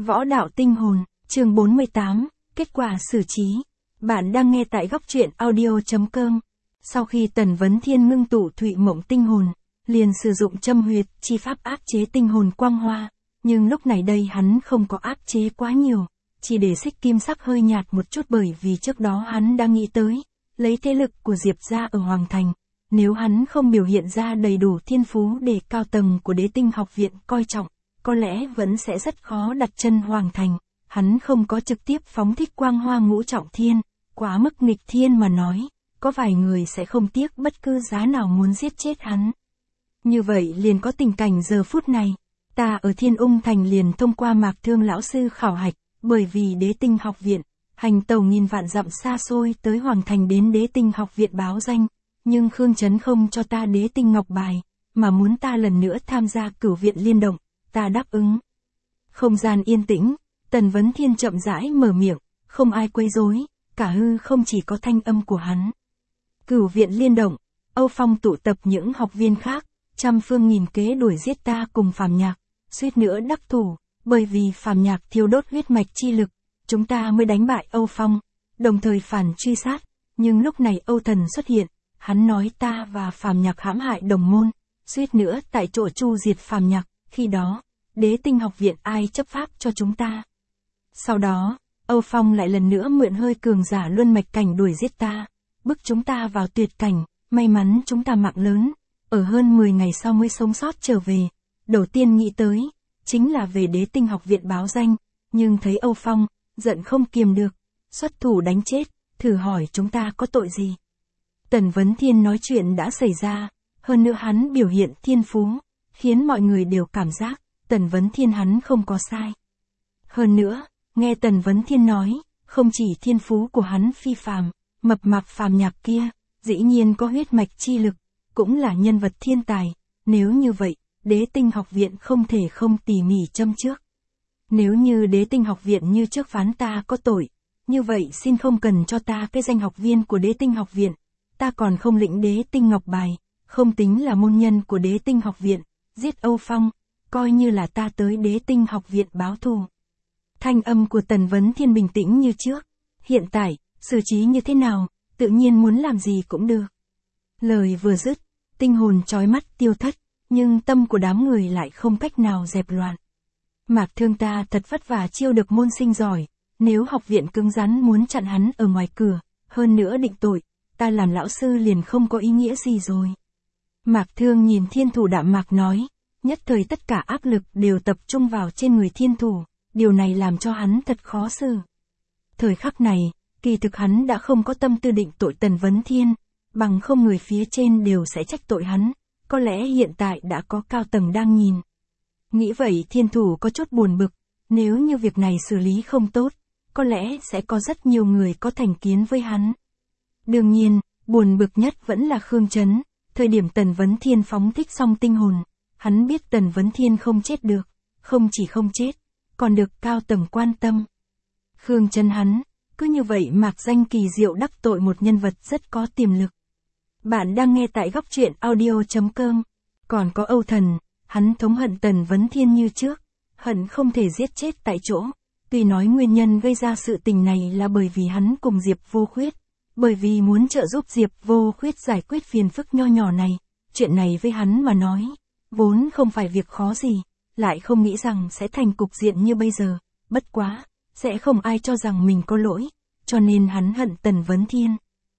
Võ đạo tinh hồn, chương 48, kết quả xử trí. Bạn đang nghe tại góc truyện audio.com. Sau khi Tần Vấn Thiên ngưng tụ Thụy Mộng tinh hồn, liền sử dụng châm huyệt chi pháp áp chế tinh hồn quang hoa, nhưng lúc này đây hắn không có áp chế quá nhiều, chỉ để xích kim sắc hơi nhạt một chút, bởi vì trước đó hắn đang nghĩ tới, lấy thế lực của Diệp gia ở Hoàng Thành, nếu hắn không biểu hiện ra đầy đủ thiên phú để cao tầng của Đế Tinh học viện coi trọng, có lẽ vẫn sẽ rất khó đặt chân Hoàng Thành. Hắn không có trực tiếp phóng thích quang hoa ngũ trọng thiên, quá mức nghịch thiên mà nói, có vài người sẽ không tiếc bất cứ giá nào muốn giết chết hắn. Như vậy liền có tình cảnh giờ phút này, ta ở Thiên Ung Thành liền thông qua Mạc Thương lão sư khảo hạch, bởi vì Đế Tinh học viện, hành tàu nghìn vạn dặm xa xôi tới Hoàng Thành đến Đế Tinh học viện báo danh, nhưng Khương Chấn không cho ta Đế Tinh ngọc bài, mà muốn ta lần nữa tham gia Cửu viện liên động, ta đáp ứng. Không gian yên tĩnh, Tần Vấn Thiên chậm rãi mở miệng, không ai quấy rối, cả hư không chỉ có thanh âm của hắn. Cửu viện liên động, Âu Phong tụ tập những học viên khác, trăm phương nghìn kế đuổi giết ta cùng Phàm Nhạc, suýt nữa đắc thủ, bởi vì Phàm Nhạc thiêu đốt huyết mạch chi lực, chúng ta mới đánh bại Âu Phong, đồng thời phản truy sát, nhưng lúc này Âu Thần xuất hiện, hắn nói ta và Phàm Nhạc hãm hại đồng môn, suýt nữa tại chỗ chu diệt Phàm Nhạc, khi đó, Đế Tinh học viện ai chấp pháp cho chúng ta. Sau đó, Âu Phong lại lần nữa mượn hơi cường giả luân mạch cảnh đuổi giết ta, bức chúng ta vào tuyệt cảnh, may mắn chúng ta mạng lớn, ở hơn 10 ngày sau mới sống sót trở về. Đầu tiên nghĩ tới, chính là về Đế Tinh học viện báo danh, nhưng thấy Âu Phong, giận không kiềm được, xuất thủ đánh chết, thử hỏi chúng ta có tội gì. Tần Vấn Thiên nói chuyện đã xảy ra, hơn nữa hắn biểu hiện thiên phú, khiến mọi người đều cảm giác, Tần Vấn Thiên hắn không có sai. Hơn nữa, nghe Tần Vấn Thiên nói, không chỉ thiên phú của hắn phi phàm, mập mạp Phàm Nhạc kia, dĩ nhiên có huyết mạch chi lực, cũng là nhân vật thiên tài, nếu như vậy, Đế Tinh học viện không thể không tỉ mỉ châm trước. Nếu như Đế Tinh học viện như trước phán ta có tội, như vậy xin không cần cho ta cái danh học viên của Đế Tinh học viện, ta còn không lĩnh Đế Tinh ngọc bài, không tính là môn nhân của Đế Tinh học viện, giết Âu Phong, coi như là ta tới Đế Tinh học viện báo thù. Thanh âm của Tần Vấn Thiên bình tĩnh như trước, hiện tại, xử trí như thế nào, tự nhiên muốn làm gì cũng được. Lời vừa dứt, tinh hồn chói mắt tiêu thất, nhưng tâm của đám người lại không cách nào dẹp loạn. Mạc Thương ta thật vất vả chiêu được môn sinh giỏi, nếu học viện cứng rắn muốn chặn hắn ở ngoài cửa, hơn nữa định tội, ta làm lão sư liền không có ý nghĩa gì rồi. Mạc Thương nhìn Thiên Thủ đạm mạc nói, nhất thời tất cả áp lực đều tập trung vào trên người Thiên Thủ, điều này làm cho hắn thật khó xử. Thời khắc này, kỳ thực hắn đã không có tâm tư định tội Tần Vấn Thiên, bằng không người phía trên đều sẽ trách tội hắn, có lẽ hiện tại đã có cao tầng đang nhìn. Nghĩ vậy Thiên Thủ có chút buồn bực, nếu như việc này xử lý không tốt, có lẽ sẽ có rất nhiều người có thành kiến với hắn. Đương nhiên, buồn bực nhất vẫn là Khương Chấn, thời điểm Tần Vấn Thiên phóng thích xong tinh hồn, hắn biết Tần Vấn Thiên không chết được, không chỉ không chết, còn được cao tầng quan tâm. Khương Chấn hắn, cứ như vậy mạc danh kỳ diệu đắc tội một nhân vật rất có tiềm lực. Bạn đang nghe tại góc truyện audio.com. Còn có Âu Thần, hắn thống hận Tần Vấn Thiên như trước, hận không thể giết chết tại chỗ. Tuy nói nguyên nhân gây ra sự tình này là bởi vì hắn cùng Diệp Vô Khuyết, bởi vì muốn trợ giúp Diệp Vô Khuyết giải quyết phiền phức nho nhỏ này, chuyện này với hắn mà nói, vốn không phải việc khó gì, lại không nghĩ rằng sẽ thành cục diện như bây giờ, bất quá, sẽ không ai cho rằng mình có lỗi, cho nên hắn hận Tần Vấn Thiên.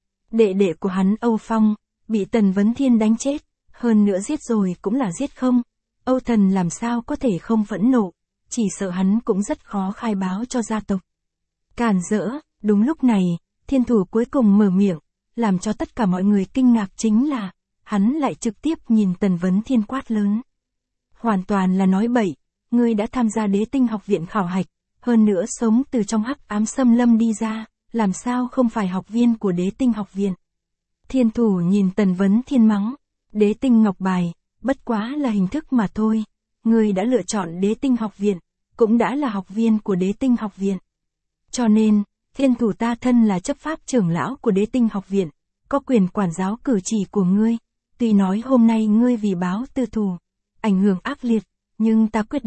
Đệ đệ của hắn Âu Phong, bị Tần Vấn Thiên đánh chết, hơn nữa giết rồi cũng là giết không, Âu Thần làm sao có thể không phẫn nộ, chỉ sợ hắn cũng rất khó khai báo cho gia tộc. Càn rỡ, đúng lúc này, Thiên Thủ cuối cùng mở miệng, làm cho tất cả mọi người kinh ngạc chính là, hắn lại trực tiếp nhìn Tần Vấn Thiên quát lớn. Hoàn toàn là nói bậy, ngươi đã tham gia Đế Tinh học viện khảo hạch, hơn nữa sống từ trong hắc ám xâm lâm đi ra, làm sao không phải học viên của Đế Tinh học viện. Thiên Thủ nhìn Tần Vấn Thiên mắng, Đế Tinh ngọc bài, bất quá là hình thức mà thôi, ngươi đã lựa chọn Đế Tinh học viện, cũng đã là học viên của Đế Tinh học viện. Cho nên, Thiên Thủ ta thân là chấp pháp trưởng lão của Đế Tinh học viện, có quyền quản giáo cử chỉ của ngươi, tuy nói hôm nay ngươi vì báo tư thù, ảnh hưởng ác liệt, nhưng ta quyết định,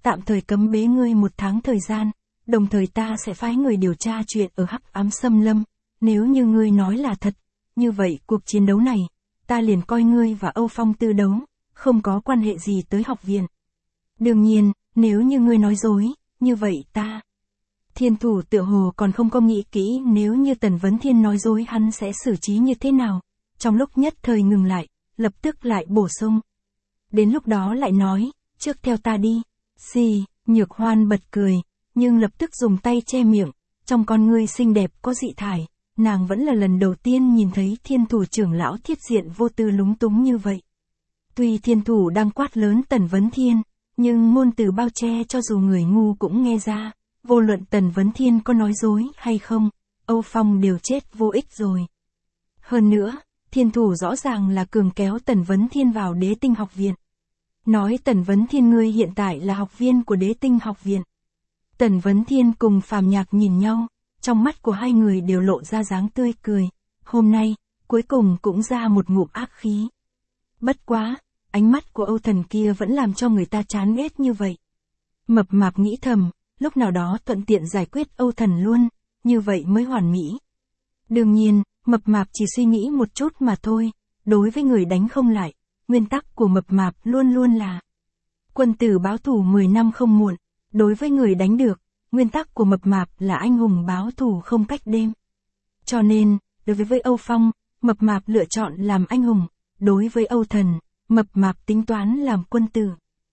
tạm thời cấm bế ngươi 1 tháng thời gian, đồng thời ta sẽ phái người điều tra chuyện ở Hắc Ám Xâm Lâm, nếu như ngươi nói là thật, như vậy cuộc chiến đấu này, ta liền coi ngươi và Âu Phong Tư đấu, không có quan hệ gì tới học viện. Đương nhiên, nếu như ngươi nói dối, như vậy ta... Thiên Thủ tựa hồ còn không có nghĩ kỹ nếu như Tần Vấn Thiên nói dối hắn sẽ xử trí như thế nào, trong lúc nhất thời ngừng lại, lập tức lại bổ sung. Đến lúc đó lại nói, trước theo ta đi. Xì, Nhược Hoan bật cười, nhưng lập tức dùng tay che miệng, trong con ngươi xinh đẹp có dị thải, nàng vẫn là lần đầu tiên nhìn thấy Thiên Thủ trưởng lão thiết diện vô tư lúng túng như vậy. Tuy Thiên Thủ đang quát lớn Tần Vấn Thiên, nhưng ngôn từ bao che cho dù người ngu cũng nghe ra, vô luận Tần Vấn Thiên có nói dối hay không, Âu Phong đều chết vô ích rồi. Hơn nữa, Thiên Thủ rõ ràng là cường kéo Tần Vấn Thiên vào Đế Tinh học viện. Nói Tần Vấn Thiên ngươi hiện tại là học viên của Đế Tinh học viện. Tần Vấn Thiên cùng Phàm Nhạc nhìn nhau, trong mắt của hai người đều lộ ra dáng tươi cười, hôm nay, cuối cùng cũng ra một ngụm ác khí. Bất quá, ánh mắt của Âu Thần kia vẫn làm cho người ta chán ghét như vậy. Mập Mạp nghĩ thầm, lúc nào đó thuận tiện giải quyết Âu Thần luôn, như vậy mới hoàn mỹ. Đương nhiên, Mập Mạp chỉ suy nghĩ một chút mà thôi, đối với người đánh không lại, nguyên tắc của Mập Mạp luôn luôn là quân tử báo thù 10 năm không muộn, đối với người đánh được, nguyên tắc của Mập Mạp là anh hùng báo thù không cách đêm. Cho nên, đối với Âu Phong, Mập Mạp lựa chọn làm anh hùng, đối với Âu Thần, Mập Mạp tính toán làm quân tử.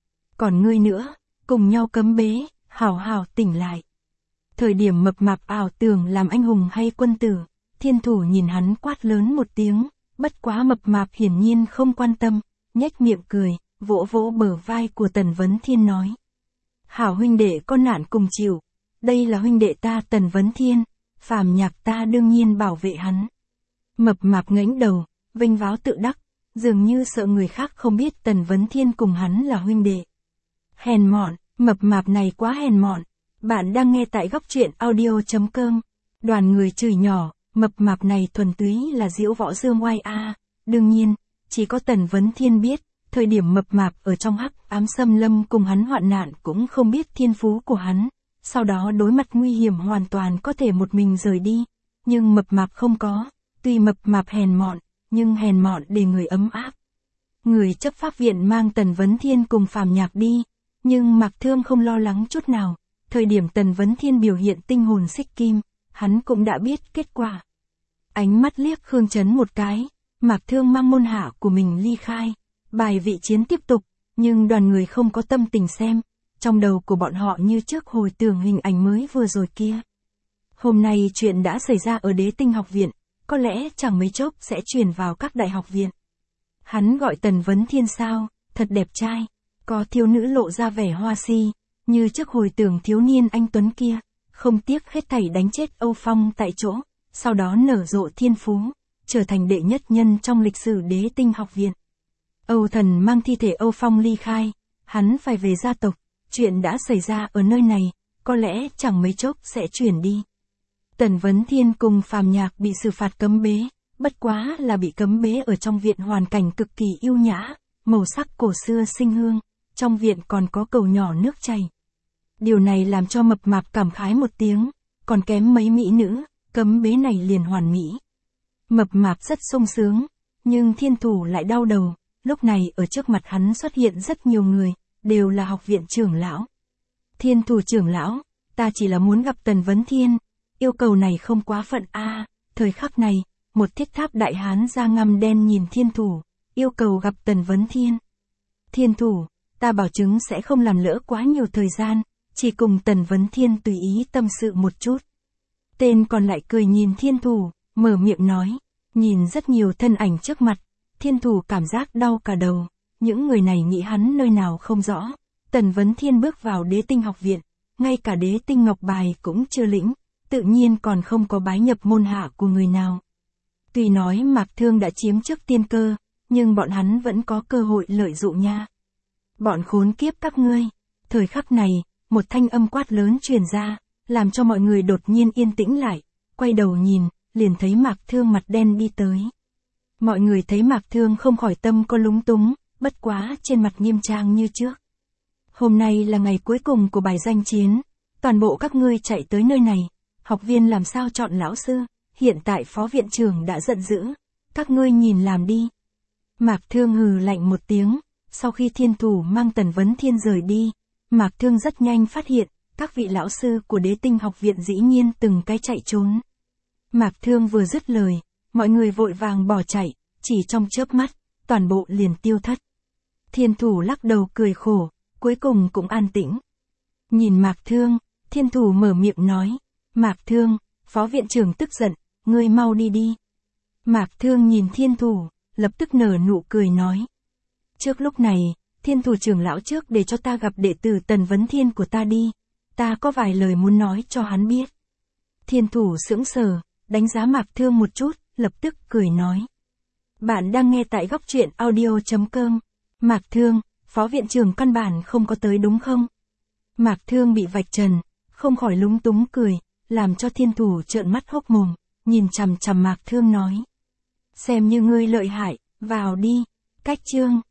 Còn ngươi nữa, cùng nhau cấm bế, hảo hảo tỉnh lại. Thời điểm Mập Mạp ảo tưởng làm anh hùng hay quân tử, Thiên Thủ nhìn hắn quát lớn một tiếng, bất quá Mập Mạp hiển nhiên không quan tâm, nhếch miệng cười, vỗ vỗ bờ vai của Tần Vấn Thiên nói. Hảo huynh đệ có nạn cùng chịu, đây là huynh đệ ta Tần Vấn Thiên, Phàm Nhạc ta đương nhiên bảo vệ hắn. Mập Mạp ngẩng đầu, vênh váo tự đắc, dường như sợ người khác không biết Tần Vấn Thiên cùng hắn là huynh đệ. Hèn mọn, Mập Mạp này quá hèn mọn. Bạn đang nghe tại góc truyện audio.com. Đoàn người chửi nhỏ, Mập Mạp này thuần túy là diễu võ dương oai a. Đương nhiên, chỉ có Tần Vấn Thiên biết, thời điểm Mập Mạp ở trong Hắc Ám Xâm Lâm cùng hắn hoạn nạn cũng không biết thiên phú của hắn, sau đó đối mặt nguy hiểm hoàn toàn có thể một mình rời đi, nhưng Mập Mạp không có, tuy Mập Mạp hèn mọn, nhưng hèn mọn để người ấm áp. Người chấp pháp viện mang Tần Vấn Thiên cùng Phàm Nhạc đi, nhưng Mạc Thương không lo lắng chút nào, thời điểm Tần Vấn Thiên biểu hiện tinh hồn xích kim, hắn cũng đã biết kết quả. Ánh mắt liếc Khương Chấn một cái, Mạc Thương mang môn hạ của mình ly khai, bài vị chiến tiếp tục, nhưng đoàn người không có tâm tình xem, trong đầu của bọn họ như trước hồi tưởng hình ảnh mới vừa rồi kia. Hôm nay chuyện đã xảy ra ở Đế Tinh học viện, có lẽ chẳng mấy chốc sẽ truyền vào các đại học viện. Hắn gọi Tần Vấn Thiên sao, thật đẹp trai, có thiếu nữ lộ ra vẻ hoa si, như trước hồi tưởng thiếu niên anh Tuấn kia, không tiếc hết thảy đánh chết Âu Phong tại chỗ, sau đó nở rộ thiên phú, trở thành đệ nhất nhân trong lịch sử Đế Tinh học viện. Âu Thần mang thi thể Âu Phong ly khai, hắn phải về gia tộc, chuyện đã xảy ra ở nơi này, có lẽ chẳng mấy chốc sẽ chuyển đi. Tần Vấn Thiên cùng Phàm Nhạc bị xử phạt cấm bế, bất quá là bị cấm bế ở trong viện hoàn cảnh cực kỳ yêu nhã, màu sắc cổ xưa sinh hương, trong viện còn có cầu nhỏ nước chảy. Điều này làm cho Mập Mạp cảm khái một tiếng, còn kém mấy mỹ nữ, cấm bế này liền hoàn mỹ. Mập Mạp rất sung sướng, nhưng Thiên Thủ lại đau đầu, lúc này ở trước mặt hắn xuất hiện rất nhiều người, đều là học viện trưởng lão. Thiên Thủ trưởng lão, ta chỉ là muốn gặp Tần Vấn Thiên, yêu cầu này không quá phận a. Thời khắc này, một thiết tháp đại hán da ngăm đen nhìn Thiên Thủ, yêu cầu gặp Tần Vấn Thiên. Thiên Thủ, ta bảo chứng sẽ không làm lỡ quá nhiều thời gian, chỉ cùng Tần Vấn Thiên tùy ý tâm sự một chút. Tên còn lại cười nhìn Thiên Thủ, mở miệng nói, nhìn rất nhiều thân ảnh trước mặt, Thiên Thủ cảm giác đau cả đầu, những người này nghĩ hắn nơi nào không rõ. Tần Vấn Thiên bước vào Đế Tinh học viện, ngay cả Đế Tinh ngọc bài cũng chưa lĩnh, tự nhiên còn không có bái nhập môn hạ của người nào. Tuy nói Mạc Thương đã chiếm trước tiên cơ, nhưng bọn hắn vẫn có cơ hội lợi dụng nha. Bọn khốn kiếp các ngươi. Thời khắc này, một thanh âm quát lớn truyền ra, làm cho mọi người đột nhiên yên tĩnh lại, quay đầu nhìn, liền thấy Mạc Thương mặt đen đi tới. Mọi người thấy Mạc Thương không khỏi tâm có lúng túng, bất quá trên mặt nghiêm trang như trước. Hôm nay là ngày cuối cùng của bài danh chiến. Toàn bộ các ngươi chạy tới nơi này. Học viên làm sao chọn lão sư? Hiện tại phó viện trưởng đã giận dữ. Các ngươi nhìn làm đi. Mạc Thương hừ lạnh một tiếng. Sau khi thiên thủ mang Tần Vấn Thiên rời đi, Mạc Thương rất nhanh phát hiện, các vị lão sư của Đế Tinh học viện dĩ nhiên từng cái chạy trốn. Mạc Thương vừa dứt lời, mọi người vội vàng bỏ chạy, chỉ trong chớp mắt, toàn bộ liền tiêu thất. Thiên thủ lắc đầu cười khổ, cuối cùng cũng an tĩnh. Nhìn Mạc Thương, thiên thủ mở miệng nói, Mạc Thương, phó viện trưởng tức giận, ngươi mau đi đi. Mạc Thương nhìn thiên thủ, lập tức nở nụ cười nói. Trước lúc này, thiên thủ trưởng lão trước để cho ta gặp đệ tử Tần Vấn Thiên của ta đi. Ta có vài lời muốn nói cho hắn biết. Thiên thủ sững sờ, đánh giá Mạc Thương một chút, lập tức cười nói. Bạn đang nghe tại góc truyện audio.com. Mạc Thương, phó viện trưởng căn bản không có tới đúng không? Mạc Thương bị vạch trần, không khỏi lúng túng cười, làm cho thiên thủ trợn mắt hốc mồm, nhìn chằm chằm Mạc Thương nói. Xem như ngươi lợi hại, vào đi. Cách chương